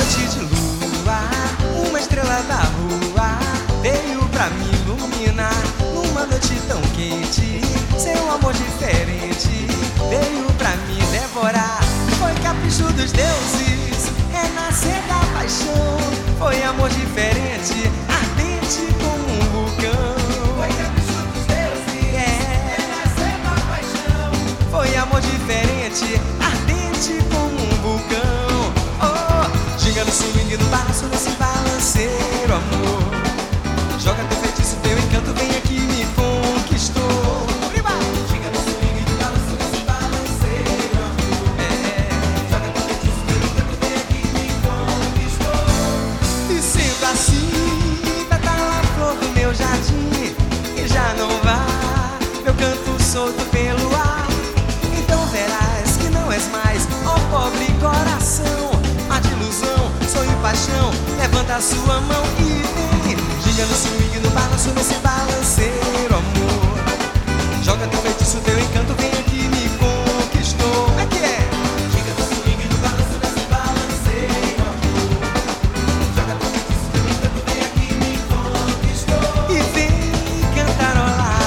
noite de lua, uma estrela da rua veio pra me iluminar. Numa noite tão quente, seu amor diferente veio pra me devorar. Foi capricho dos deuses, renascer da paixão. Foi amor diferente, ardente como um vulcão. Foi capricho dos deuses, renascer da paixão. Foi amor diferente, ardente como um vulcão. Oh, ginga no swing, no balanço, nesse balanceiro, amor. Joga teu feitiço, teu encanto, vem aqui, me conquistou. Ginga no swing, no balanço, nesse balanceiro, amor. Joga teu feitiço, teu encanto, vem aqui, me conquistou. E sendo assim, pétala flor do meu jardim, e já não vá, meu canto solto pelo ar. Então verás que não és mais, ó pobre coração. Mar de ilusão, sonho e paixão, levanta a sua mão e vem. Ginga no swing, no balanço, nesse balanceiro, amor. Joga teu feitiço, teu encanto, vem aqui, me conquistou. Como é que é? Ginga no swing, no balanço, nesse balanceiro, amor. Joga teu feitiço, teu encanto, vem aqui, me conquistou. E vem cantarolar.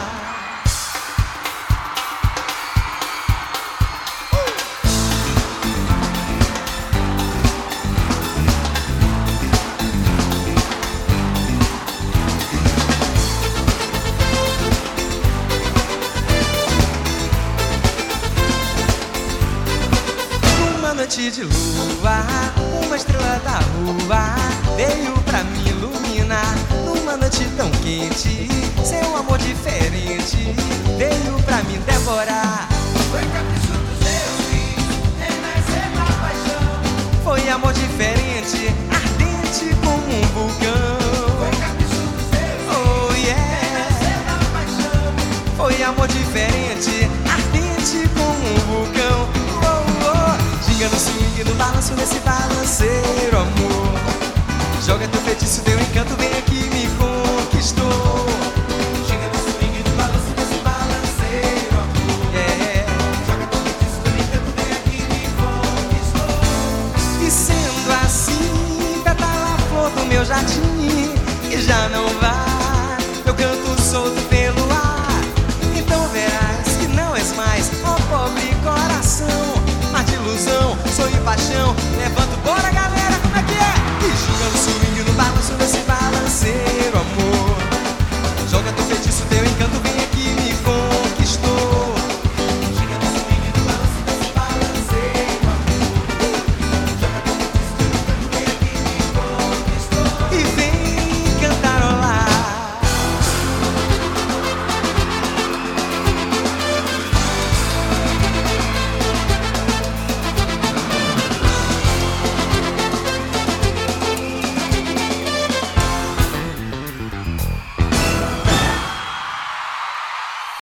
Noite de lua, uma estrela da rua veio pra me iluminar. Numa noite tão quente, seu amor diferente veio pra me devorar. Foi capricho dos deuses, renascer da paixão. Foi amor diferente, ardente como um vulcão. Foi capricho dos deuses, oh yeah, renascer da paixão. Foi amor diferente, ardente como um vulcão. Ginga no swing, no balanço, nesse balanceiro, amor. Joga teu feitiço, teu encanto, vem aqui, me conquistou. Ginga no swing, no balanço, nesse balanceiro, amor. Yeah. Joga teu feitiço, teu encanto, vem aqui, me conquistou. E sendo assim, pétala flor do meu jardim, e já não vá, meu canto solto pelo ar. Então verás que não és mais, ó pobre coração. Mar de ilusão, sonho e paixão, levanta